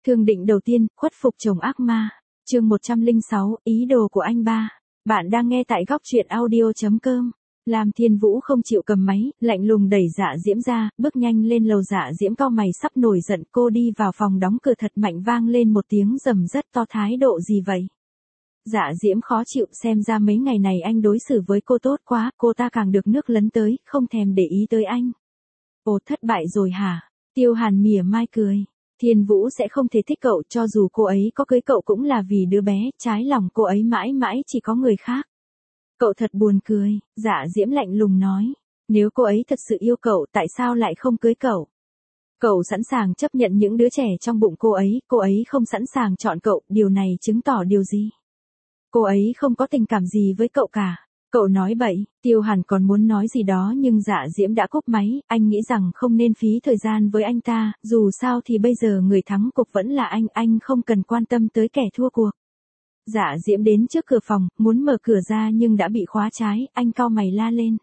Thương định đầu tiên, khuất phục chồng ác ma. Chương 106, ý đồ của anh ba. Bạn đang nghe tại góc truyện audio.com. Lam Thiên Vũ không chịu cầm máy, lạnh lùng đẩy Dạ Diễm ra, bước nhanh lên lầu. Dạ Diễm cau mày sắp nổi giận, cô đi vào phòng đóng cửa thật mạnh, vang lên một tiếng rầm rất to. Thái độ gì vậy? Dạ Diễm khó chịu, xem ra mấy ngày này anh đối xử với cô tốt quá, cô ta càng được nước lấn tới, không thèm để ý tới anh. Ồ, thất bại rồi hả? Tiêu Hàn mỉa mai cười. Thiên Vũ sẽ không thể thích cậu, cho dù cô ấy có cưới cậu cũng là vì đứa bé, trái lòng cô ấy mãi mãi chỉ có người khác. Cậu thật buồn cười, Dạ Diễm lạnh lùng nói. Nếu cô ấy thật sự yêu cậu, tại sao lại không cưới cậu? Cậu sẵn sàng chấp nhận những đứa trẻ trong bụng cô ấy không sẵn sàng chọn cậu, điều này chứng tỏ điều gì? Cô ấy không có tình cảm gì với cậu cả. Cậu nói bậy. Tiêu Hàn còn muốn nói gì đó nhưng Dạ Diễm đã cúp máy, anh nghĩ rằng không nên phí thời gian với anh ta, dù sao thì bây giờ người thắng cuộc vẫn là anh không cần quan tâm tới kẻ thua cuộc. Dạ Diễm đến trước cửa phòng, muốn mở cửa ra nhưng đã bị khóa trái, anh cau mày la lên.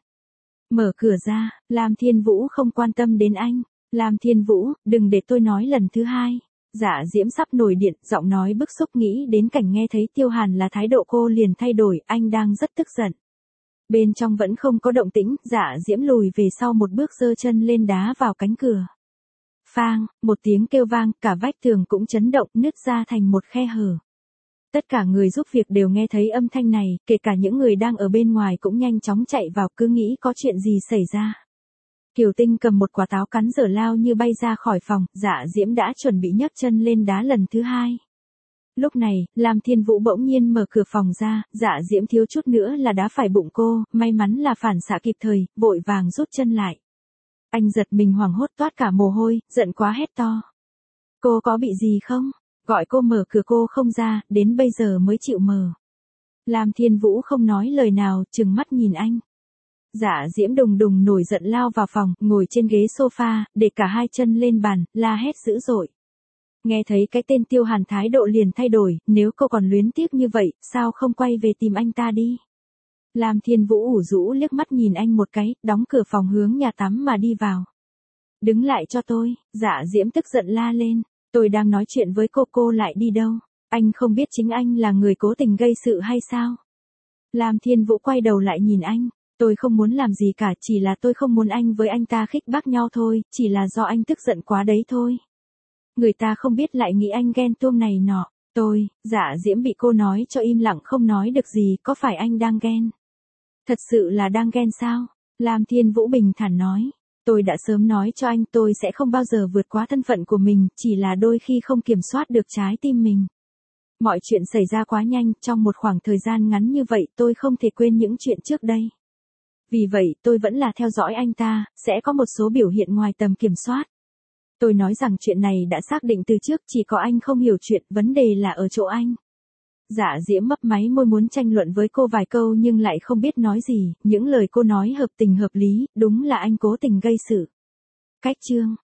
Mở cửa ra, Lam Thiên Vũ không quan tâm đến anh. Lam Thiên Vũ, đừng để tôi nói lần thứ hai. Dạ Diễm sắp nổi điện, giọng nói bức xúc, nghĩ đến cảnh nghe thấy Tiêu Hàn là thái độ cô liền thay đổi, anh đang rất tức giận. Bên trong vẫn không có động tĩnh, Dạ Diễm lùi về sau một bước, giơ chân lên đá vào cánh cửa. Phang, một tiếng kêu vang, cả vách tường cũng chấn động, nứt ra thành một khe hở. Tất cả người giúp việc đều nghe thấy âm thanh này, kể cả những người đang ở bên ngoài cũng nhanh chóng chạy vào, cứ nghĩ có chuyện gì xảy ra. Kiều Tinh cầm một quả táo cắn dở lao như bay ra khỏi phòng, Dạ Diễm đã chuẩn bị nhấc chân lên đá lần thứ hai. Lúc này, Lam Thiên Vũ bỗng nhiên mở cửa phòng ra, Dạ Diễm thiếu chút nữa là đá phải bụng cô, may mắn là phản xạ kịp thời, vội vàng rút chân lại. Anh giật mình hoảng hốt toát cả mồ hôi, giận quá hét to. Cô có bị gì không? Gọi cô mở cửa cô không ra, đến bây giờ mới chịu mở. Lam Thiên Vũ không nói lời nào, trừng mắt nhìn anh. Dạ Diễm đùng đùng nổi giận lao vào phòng, ngồi trên ghế sofa, để cả hai chân lên bàn, la hét dữ dội. Nghe thấy cái tên Tiêu Hàn thái độ liền thay đổi, nếu cô còn luyến tiếc như vậy, sao không quay về tìm anh ta đi? Lam Thiên Vũ ủ rũ liếc mắt nhìn anh một cái, đóng cửa phòng hướng nhà tắm mà đi vào. Đứng lại cho tôi, Dạ Diễm tức giận la lên. Tôi đang nói chuyện với cô lại đi đâu? Anh không biết chính anh là người cố tình gây sự hay sao? Lam Thiên Vũ quay đầu lại nhìn anh. Tôi không muốn làm gì cả, chỉ là tôi không muốn anh với anh ta khích bác nhau thôi, chỉ là do anh tức giận quá đấy thôi. Người ta không biết lại nghĩ anh ghen tuông này nọ. Dạ Diễm bị cô nói cho im lặng không nói được gì, có phải anh đang ghen? Thật sự là đang ghen sao? Lam Thiên Vũ bình thản nói. Tôi đã sớm nói cho anh tôi sẽ không bao giờ vượt quá thân phận của mình, chỉ là đôi khi không kiểm soát được trái tim mình. Mọi chuyện xảy ra quá nhanh, trong một khoảng thời gian ngắn như vậy tôi không thể quên những chuyện trước đây. Vì vậy tôi vẫn là theo dõi anh ta, sẽ có một số biểu hiện ngoài tầm kiểm soát. Tôi nói rằng chuyện này đã xác định từ trước, chỉ có anh không hiểu chuyện, vấn đề là ở chỗ anh. Dạ Diễm mấp máy môi muốn tranh luận với cô vài câu nhưng lại không biết nói gì, những lời cô nói hợp tình hợp lý, đúng là anh cố tình gây sự. Cách chương.